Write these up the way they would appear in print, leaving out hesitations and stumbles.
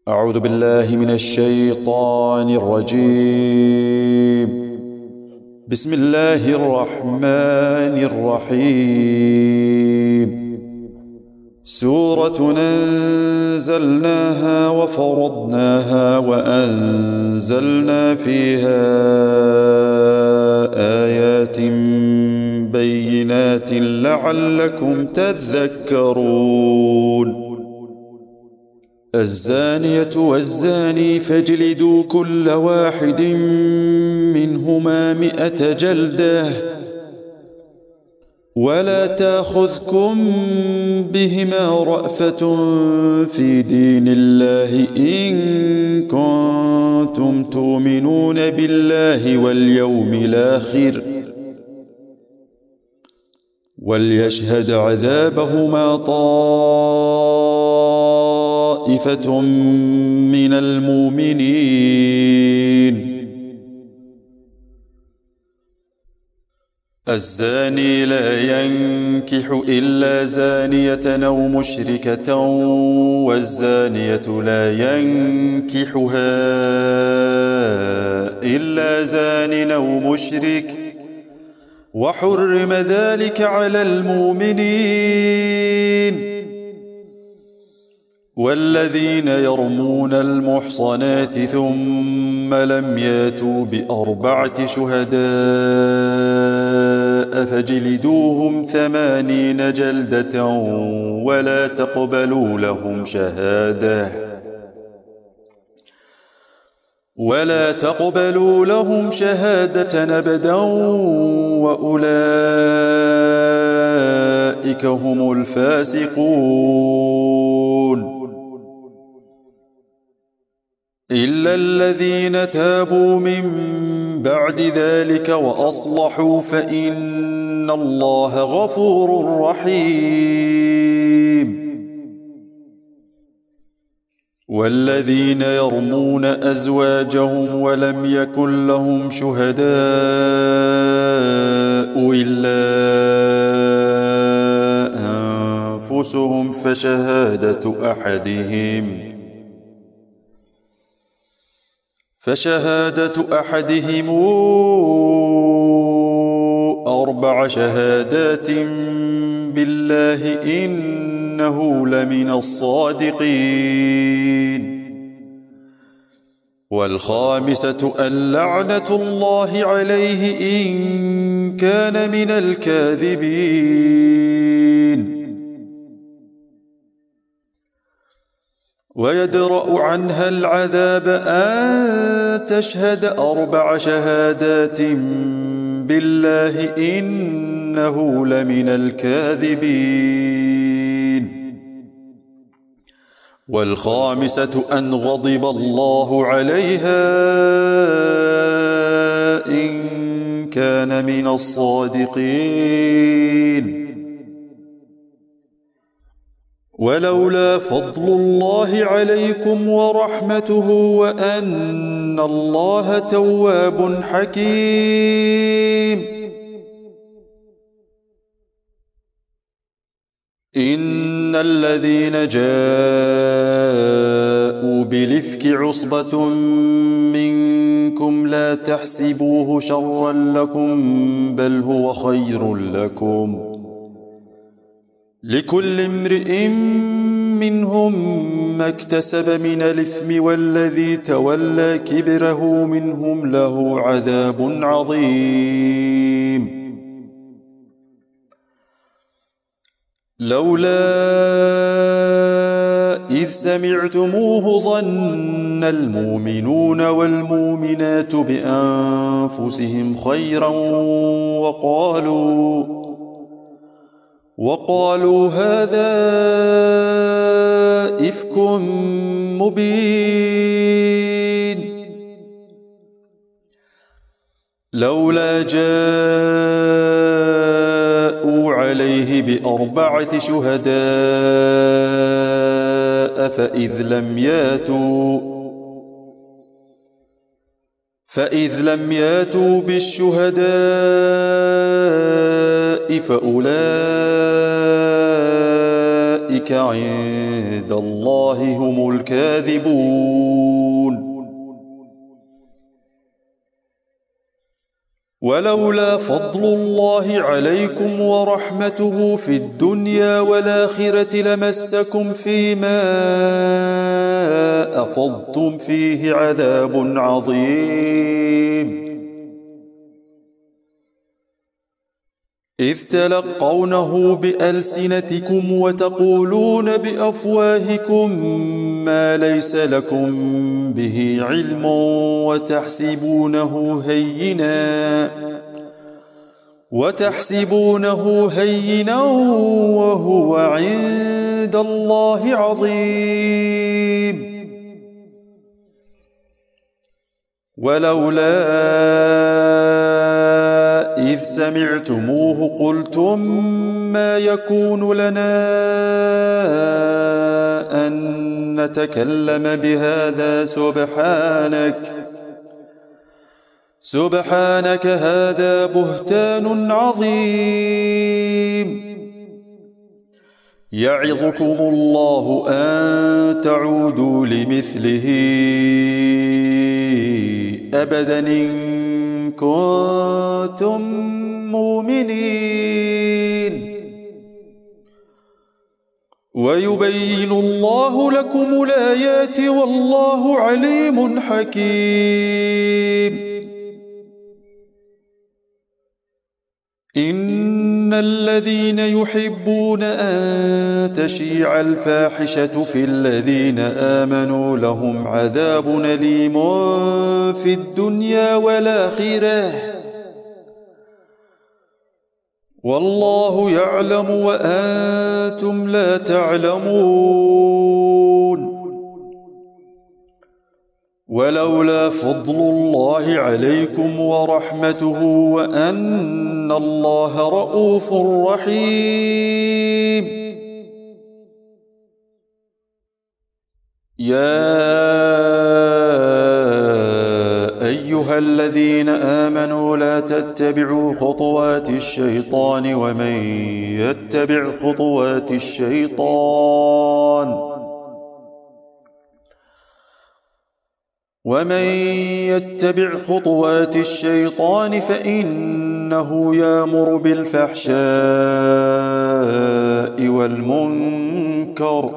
أعوذ بالله من الشيطان الرجيم. بسم الله الرحمن الرحيم. سورة أنزلناها وفرضناها وأنزلنا فيها آيات بينات لعلكم تذكرون. الزانية والزاني فاجلدوا كل واحد منهما 100 جلدة ولا تأخذكم بهما رأفة في دين الله إن كنتم تؤمنون بالله واليوم الآخر وليشهد عذابهما طائفة من المؤمنين. الزاني لا ينكح إلا زانية أو مشركة والزانية لا ينكحها إلا زان أو مشرك وحرم ذلك على المؤمنين. والذين يرمون المحصنات ثم لم ياتوا ب4 شهداء فاجلدوهم 80 جلدة ولا تقبلوا لهم شهادة أبدا وأولئك هم الفاسقون. إلا الذين تابوا من بعد ذلك وأصلحوا فإن الله غفور رحيم. والذين يرمون أزواجهم ولم يكن لهم شهداء إلا أنفسهم فشهادة أحدهم 4 شهادات بالله إنه لمن الصادقين. والخامسة أن لعنة الله عليه إن كان من الكاذبين. ويدرأ عنها العذاب أن تشهد 4 شهادات بالله إنه لمن الكاذبين. والخامسة أن غضب الله عليها إن كان من الصادقين. ولولا فضل الله عليكم ورحمته وأن الله تواب حكيم. إن الذين جاءوا بالإفك عصبة منكم لا تحسبوه شرا لكم بل هو خير لكم. لكل امرئ منهم ما اكتسب من الإثم والذي تولى كبره منهم له عذاب عظيم. لولا إذ سمعتموه ظن المؤمنون والمؤمنات بأنفسهم خيرا وقالوا هذا إفك مبين. لولا جاءوا عليه ب4 شهداء فإذ لم ياتوا بالشهداء فأولئك أولئك عند الله هم الكاذبون. ولولا فضل الله عليكم ورحمته في الدنيا والآخرة لمسكم فيما أفضتم فيه عذاب عظيم، إذ تلقونه بألسنتكم وتقولون بأفواهكم ما ليس لكم به علم وتحسبونه هينا وهو عند الله عظيم. ولولا إذ سمعتموه قلتم ما يكون لنا أن نتكلم بهذا سبحانك هذا بهتان عظيم. يعظكم الله أن تعودوا لمثله أبدا إن كنتم مؤمنين. ويبين الله لكم الآيات والله عليم حكيم. إن الذين يحبون أن تشيع الفاحشة في الذين آمنوا لهم عذاب أليم في الدنيا والآخرة والله يعلم وأنتم لا تعلمون. ولولا فضل الله عليكم ورحمته وأن الله رؤوف رحيم. يا أيها الذين آمنوا لا تتبعوا خطوات الشيطان ومن يتبع خطوات الشيطان فإنه يأمر بالفحشاء والمنكر.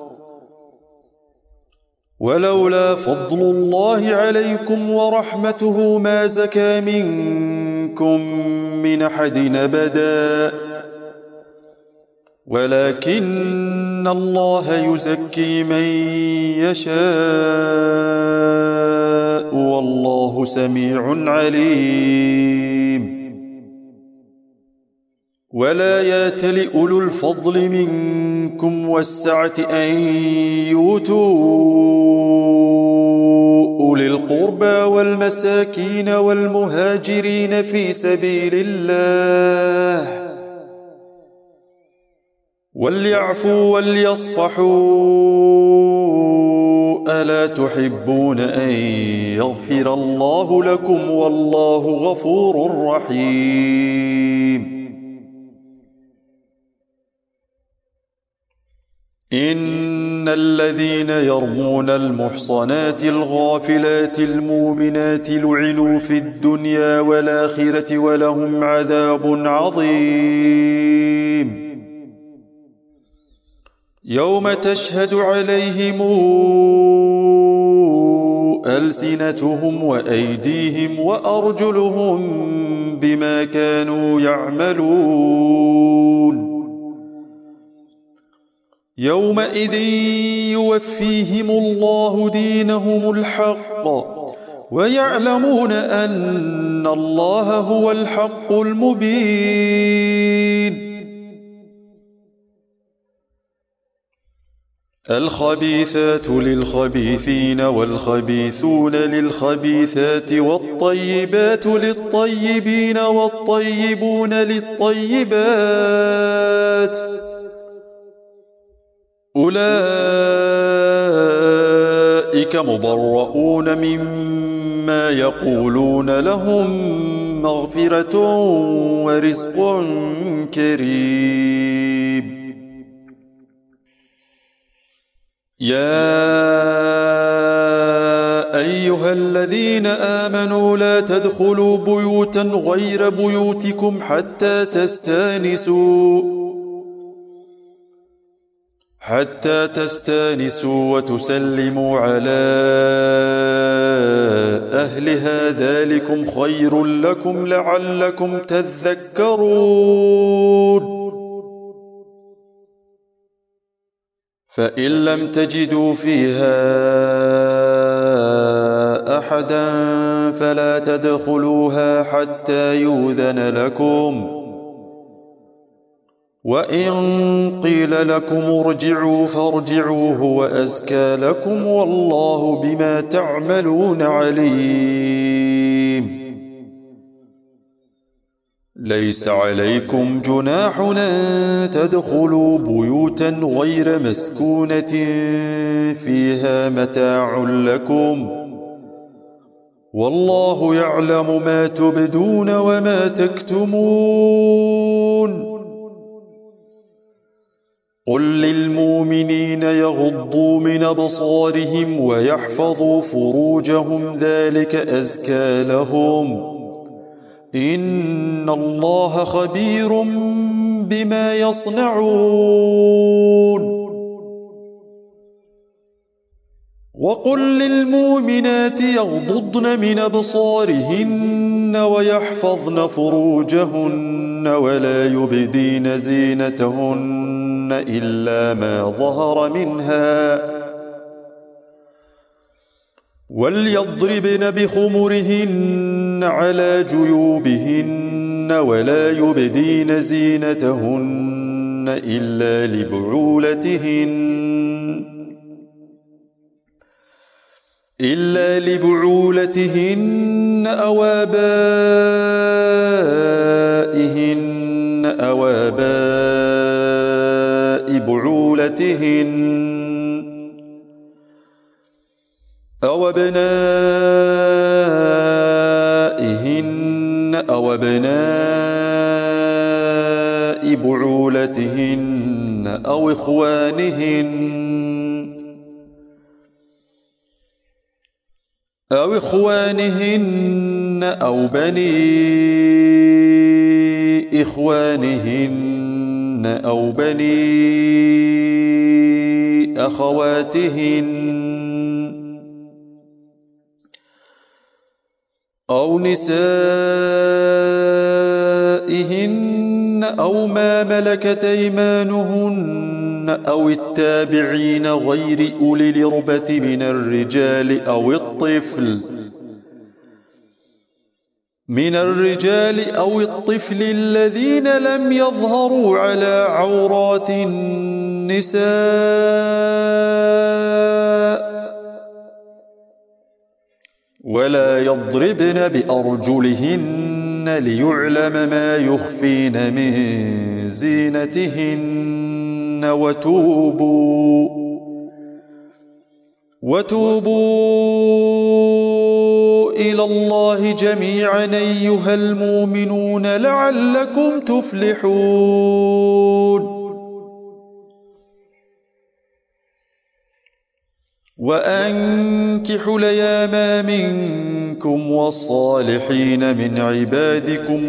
ولولا فضل الله عليكم ورحمته ما زكى منكم من أحد أبدا ولكن الله يزكي من يشاء والله سميع عليم. ولا يأتل أولو الفضل منكم والسعة أن يؤتوا أولي القربى والمساكين والمهاجرين في سبيل الله وليعفوا وليصفحوا ألا تحبون أن يغفر الله لكم والله غفور رحيم. إن الذين يرمون المحصنات الغافلات المؤمنات لعنوا في الدنيا والآخرة ولهم عذاب عظيم. يوم تشهد عليهم ألسنتهم وأيديهم وأرجلهم بما كانوا يعملون. يومئذ يوفيهم الله دينهم الحق ويعلمون أن الله هو الحق المبين. الخبيثات للخبيثين والخبيثون للخبيثات والطيبات للطيبين والطيبون للطيبات أولئك مبرؤون مما يقولون لهم مغفرة ورزق كريم. يا أيها الذين آمنوا لا تدخلوا بيوتا غير بيوتكم حتى تستانسوا وتسلموا على أهلها ذلكم خير لكم لعلكم تذكرون. فإن لم تجدوا فيها أحدا فلا تدخلوها حتى يؤذن لكم، وإن قيل لكم ارجعوا فارجعوا هو أزكى لكم والله بما تعملون عليم. ليس عليكم جناح أن تدخلوا بيوتا غير مسكونة فيها متاع لكم، والله يعلم ما تبدون وما تكتمون. قل للمؤمنين يغضوا من أبصارهم ويحفظوا فروجهم ذلك أزكى لهم، إن الله خبير بما يصنعون. وقل للمؤمنات يغضضن من أبصارهن ويحفظن فروجهن ولا يبدين زينتهن إلا ما ظهر منها، وليضربن بخمرهن على جيوبهن ولا يبدين زينتهن إلا لبعولتهن أو آبائهن أو آباء بعولتهن أو أبنائهن أو أبناء بعولتهن أو إخوانهن أو بني إخوانهن أو بني أخواتهن أو نسائهن أو ما ملكت أيمانهن أو التابعين غير أولي الإربة من الرجال أو الطفل الذين لم يظهروا على عورات النساء، ولا يضربن بأرجلهن ليعلم ما يخفين من زينتهن، وتوبوا إلى الله جميعا أيها المؤمنون لعلكم تفلحون. وأنكحوا الأيام منكم والصالحين من عبادكم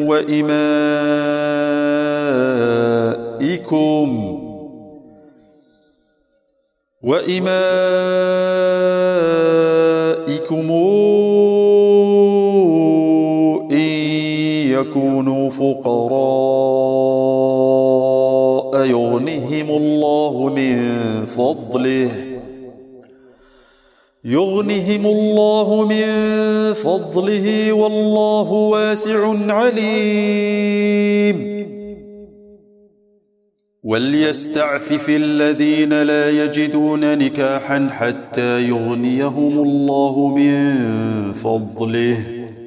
وإمائكم إن يكونوا فقراء يغنهم الله من فضله والله واسع عليم. وليستعفف الذين لا يجدون نكاحا حتى يغنيهم الله من فضله،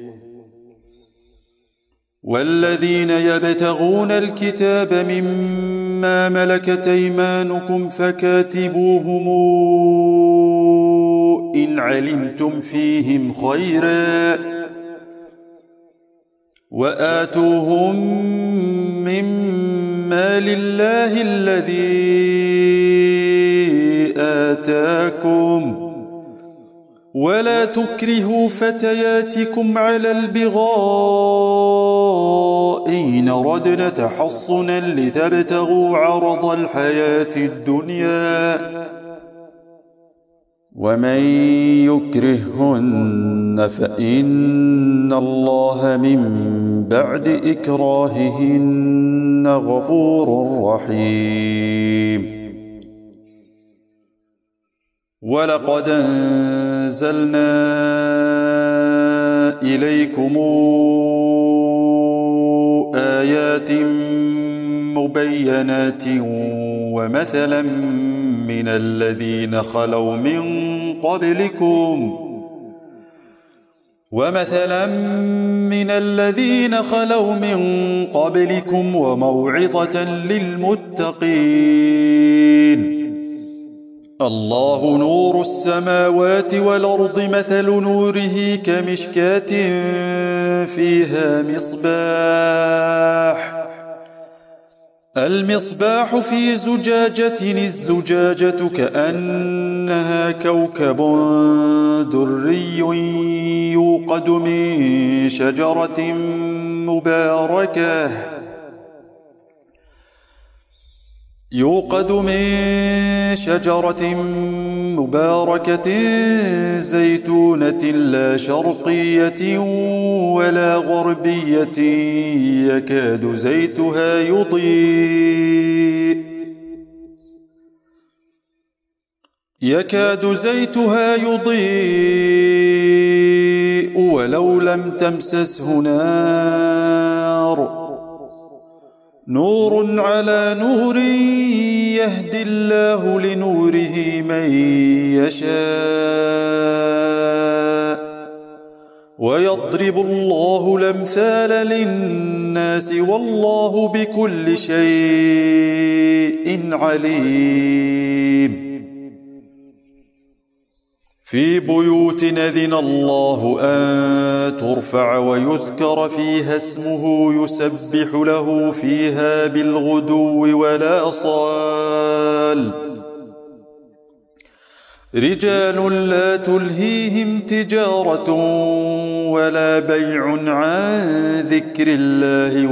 والذين يبتغون الكتاب مما ملكت أيمانكم فكاتبوهم إن علمتم فيهم خيرا، وآتوهم مما لله الذي آتاكم ولا تكرهوا فتياتكم على البغاء إن ردنا تحصنا لتبتغوا عرض الحياة الدنيا ومن يكرههن فإن الله من بعد إكراههن غفور رحيم ولقد أنزلنا إليكم آيات مبينات ومثلا من الذين خلوا من قبلكم وموعظة للمتقين الله نور السماوات والأرض مثل نوره كمشكاة فيها المصباح في زجاجة الزجاجة كأنها كوكب دري يوقد من شجرة مباركة زيتونة لا شرقية ولا غربية يكاد زيتها يضيء ولو لم تمسسه نور على نور يهدي الله لنوره من يشاء ويضرب الله الأمثال للناس والله بكل شيء عليم في بيوت أذن الله أن ترفع ويذكر فيها اسمه يسبح له فيها بالغدو والآصال رجال لا تلهيهم تجارة ولا بيع عن ذكر الله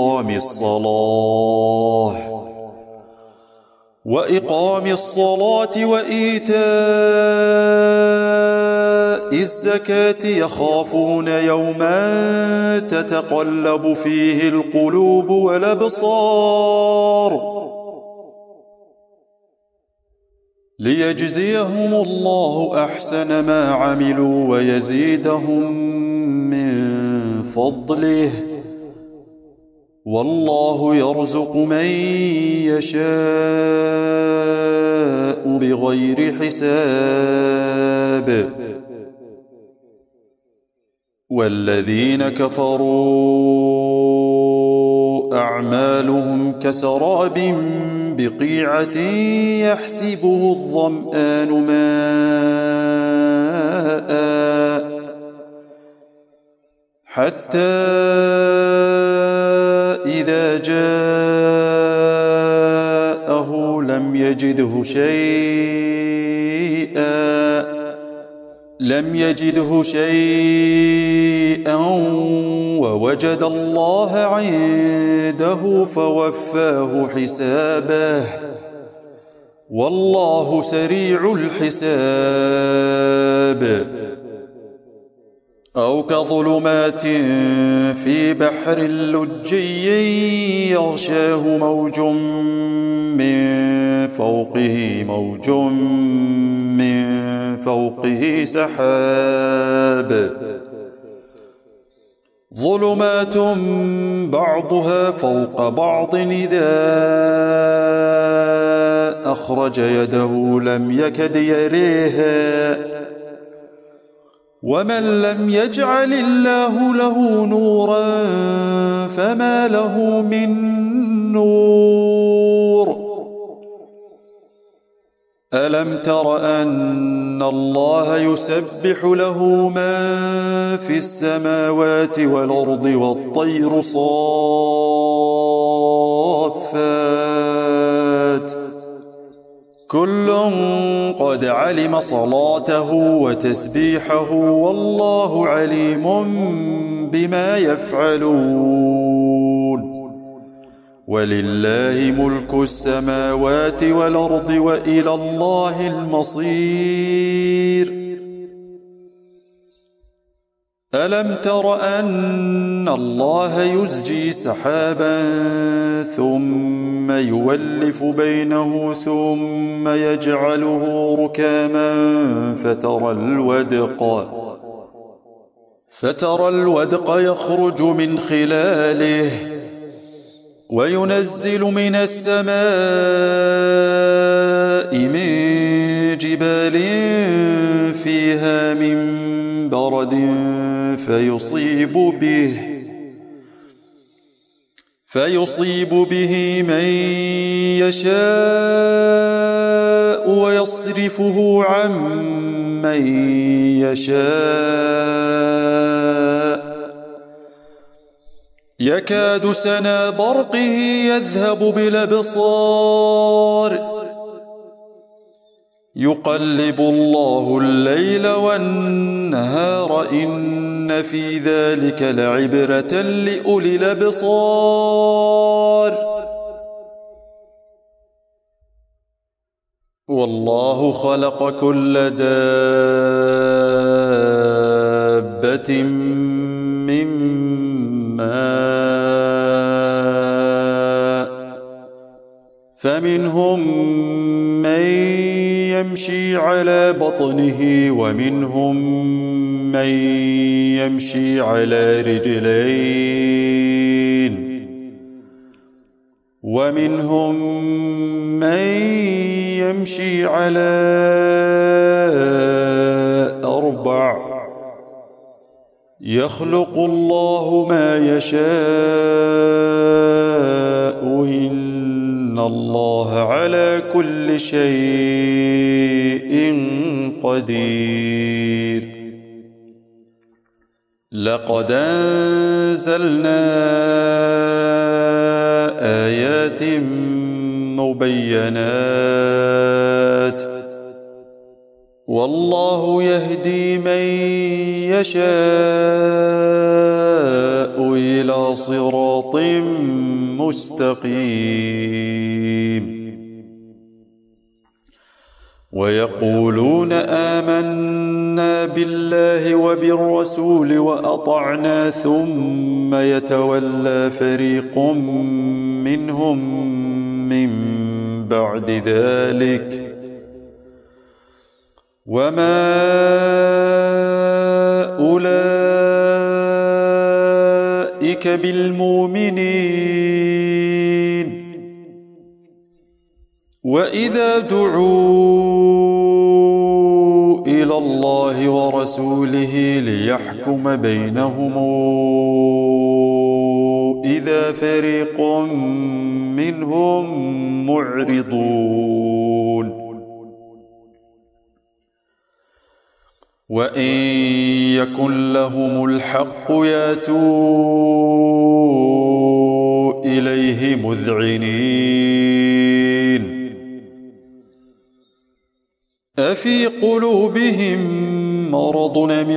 وإقام الصلاة وإيتاء الزكاة يخافون يوما تتقلب فيه القلوب والأبصار ليجزيهم الله أحسن ما عملوا ويزيدهم من فضله والله يرزق من يشاء بغير حساب والذين كفروا أعمالهم كسراب بقيعة يحسبه الظمآن ماء حتى إذا جاءه لم يجده شيئا ووجد الله عنده فوفاه حسابه والله سريع الحساب أو كظلمات في بحر لجي يغشاه موج من فوقه سحاب ظلمات بعضها فوق بعض إذا أخرج يده لم يكد يريها ومن لم يجعل الله له نورا فما له من نور ألم تر أن الله يسبح له من في السماوات والأرض والطير صافات كل قد علم صلاته وتسبيحه والله عليم بما يفعلون ولله ملك السماوات والأرض وإلى الله المصير ألم تر أن الله يزجي سحابا ثم يولف بينه ثم يجعله ركاما فترى الودق يخرج من خلاله وينزل من السماء من جبال فيها من برد فيصيب به من يشاء ويصرفه عن من يشاء يكاد سنا برقه يذهب بالأبصار يقلب الله الليل والنهار إن في ذلك لعبرة لأولي الأبصار والله خلق كل دابة من ماء فمنهم من يمشي على بطنه ومنهم من يمشي على رجلين ومنهم من يمشي على 4 يخلق الله ما يشاء إن الله على كل شيء قدير لقد أنزلنا آيات مبينات والله يهدي من يشاء إلى صراط مستقيم ويقولون آمنا بالله وبالرسول وأطعنا ثم يتولى فريق منهم من بعد ذلك وما أولئك بالمؤمنين وإذا دعوا إلى الله ورسوله ليحكم بينهم إذا فريق منهم معرضون وإن يكن لهم الحق يأتوا إليه مذعنين أفي قلوبهم مرض أم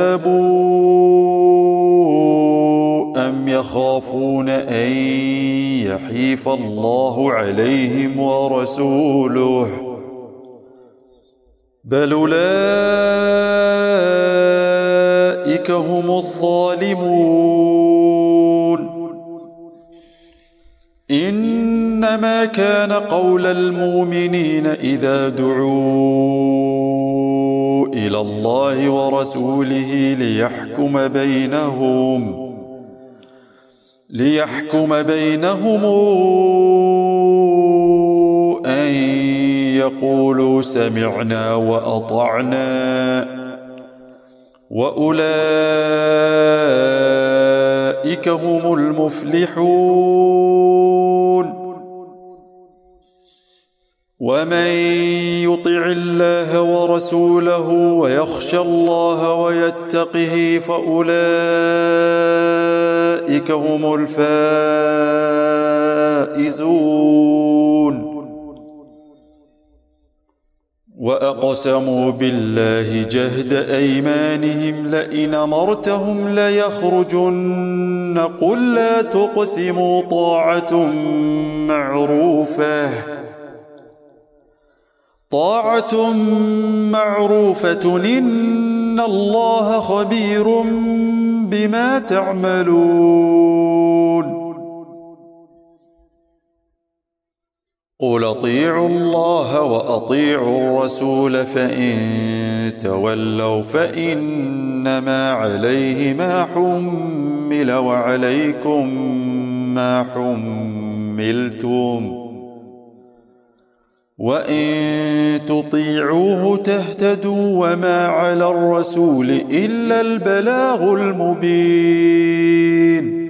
ارتابوا أم يخافون أن يحيف الله عليهم ورسوله بل أولئك هم الظالمون إنما كان قول المؤمنين إذا دعوا إلى الله ورسوله ليحكم بينهم أن يقولوا سمعنا وأطعنا وأولئك هم المفلحون ومن يطع الله ورسوله ويخشى الله ويتقه فأولئك هم الفائزون وأقسموا بالله جهد أيمانهم لئن أمرتهم ليخرجن قل لا تقسموا طاعة معروفة إن الله خبير بما تعملون قل اطيعوا الله وأطيعوا الرسول فإن تولوا فإنما عليه ما حمل وعليكم ما حملتم وإن تطيعوه تهتدوا وما على الرسول إلا البلاغ المبين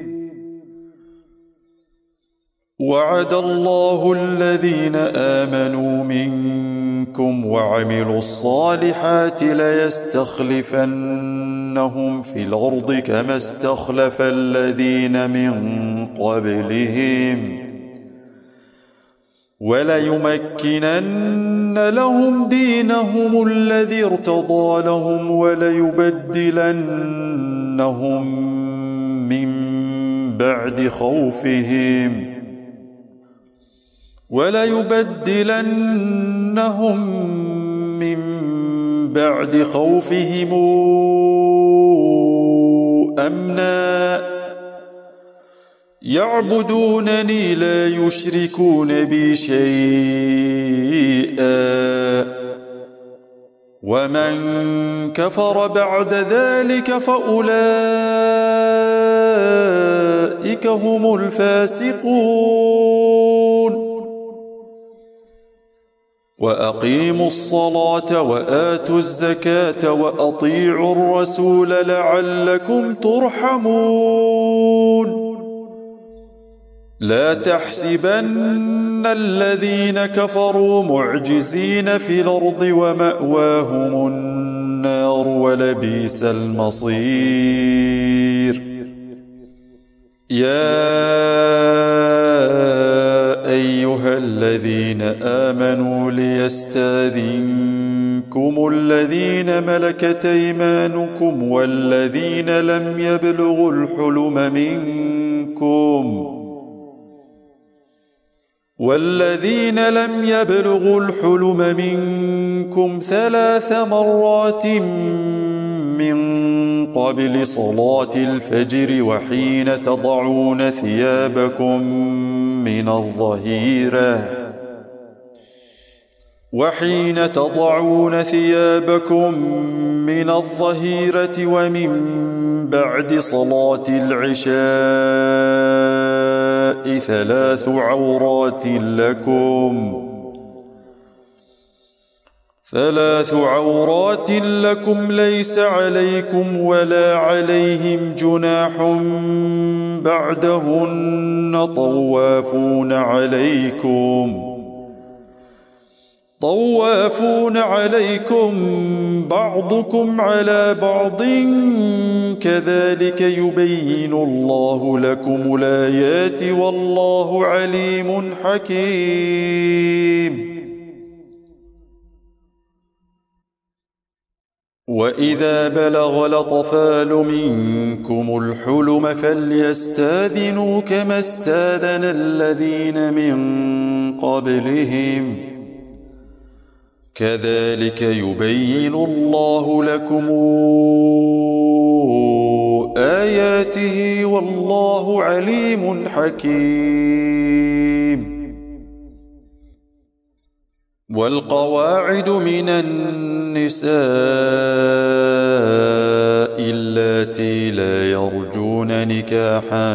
وعد الله الذين آمنوا منكم وعملوا الصالحات ليستخلفنهم في الأرض كما استخلف الذين من قبلهم وليمكنن لهم دينهم الذي ارتضى لهم وليبدلنهم من بعد خوفهم أمنا يعبدونني لا يشركون بي شيئا ومن كفر بعد ذلك فأولئك هم الفاسقون وأقيموا الصلاة وآتوا الزكاة وأطيعوا الرسول لعلكم ترحمون لا تحسبن الذين كفروا معجزين في الأرض ومأواهم النار ولبئس المصير يا أيها الذين آمنوا ليستأذنكم الذين ملكت أيمانكم والذين لم يبلغوا الحلم منكم 3 مرات من قبل صلاة الفجر وحين تضعون ثيابكم من الظهيرة ومن بعد صلاة العشاء 3 عورات لكم ليس عليكم ولا عليهم جناح بعدهن طوافون عليكم بعضكم على بعض كذلك يبين الله لكم الآيات والله عليم حكيم وإذا بلغ الأطفال منكم الحلم فليستأذنوا كما استأذن الذين من قبلهم كذلك يبين الله لكم آياته والله عليم حكيم والقواعد من النساء اللاتي لا يرجون نكاحا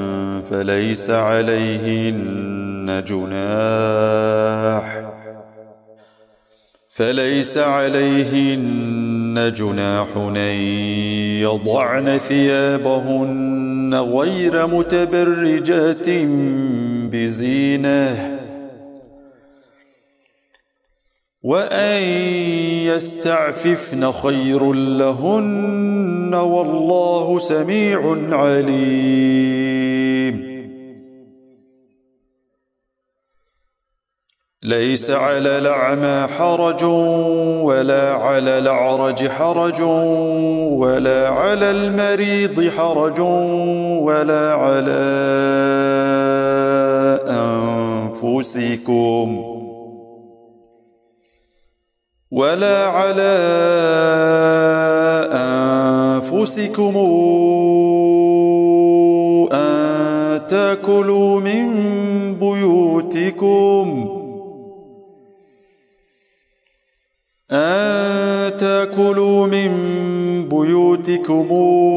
فليس عليهن جناح أن يضعن ثيابهن غير متبرجات بزينة وأن يستعففن خير لهن والله سميع عليم ليس على الأعمى حرج ولا على الأعرج حرج ولا على المريض حرج ولا على أنفسكم أن تأكلوا من بيوتكم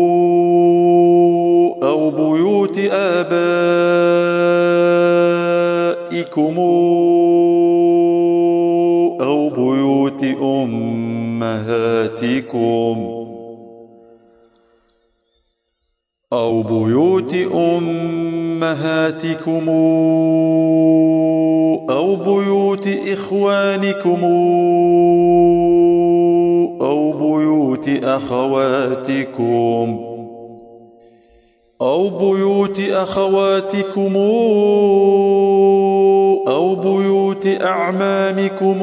أو بيوت آبائكم أو بيوت أمهاتكم أو بيوت إخوانكم أو بيوت أخواتكم أو بيوت أعمامكم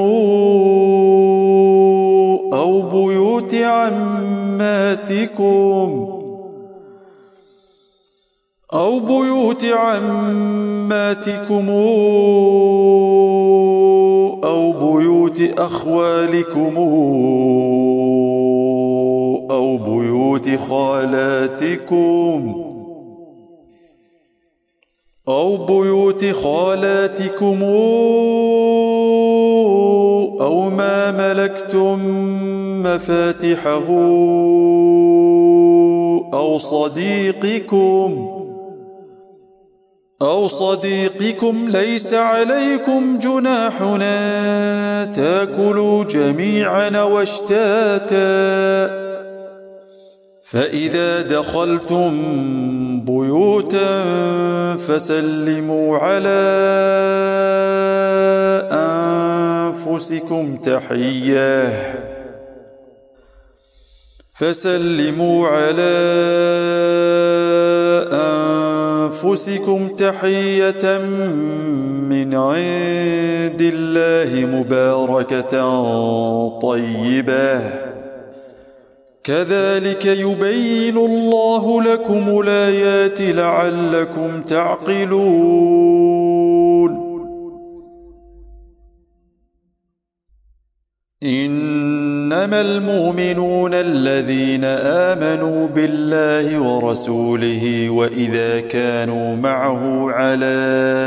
أو بيوت عماتكم أو بيوت أخوالكم أو بيوت خالاتكم أو ما ملكتم مفاتحه أو صديقكم ليس عليكم جناح أن تأكلوا جميعا واشتاتا فإذا دخلتم بيوتا فسلموا على أنفسكم تحية من عند الله مباركة طيبة كذلك يبين الله لكم الآيات لعلكم تعقلون إنما المؤمنون الذين آمنوا بالله ورسوله وإذا كانوا معه على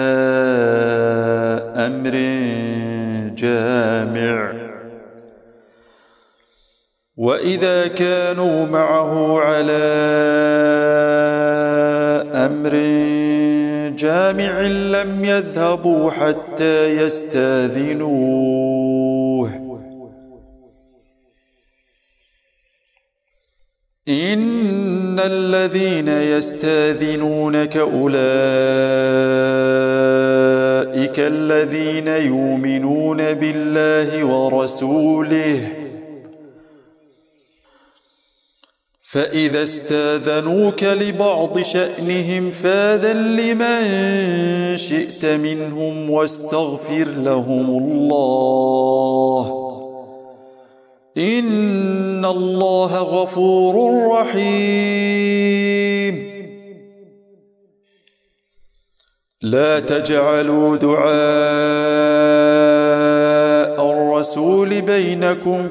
أمر جامع لم يذهبوا حتى يستاذنوه إن الذين يستاذنونك أولئك الذين يؤمنون بالله ورسوله فإذا استاذنوك لبعض شأنهم فاذن لمن شئت منهم واستغفر لهم الله إن الله غفور رحيم لا تجعلوا دعاء الرسول بينكم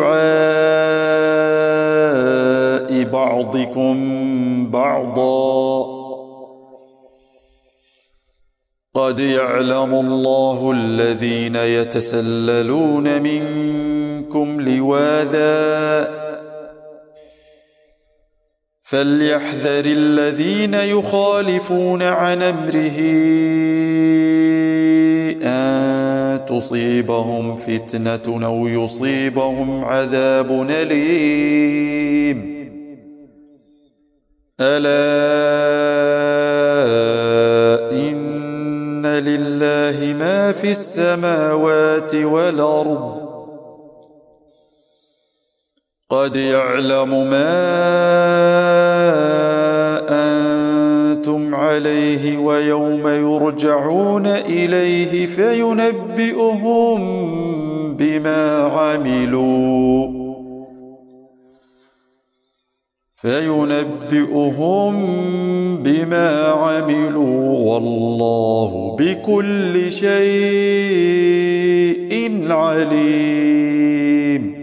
كدعاء بعضكم بعضا قد يعلم الله الذين يتسللون منكم لواذا فليحذر الذين يخالفون عن أمره أن تصيبهم فتنة أو يصيبهم عذاب أليم ألا إن لله ما في السماوات والأرض قد يعلم ما أنتم عليه عليه ويوم يرجعون إليه فينبئهم بما عملوا والله بكل شيء عليم.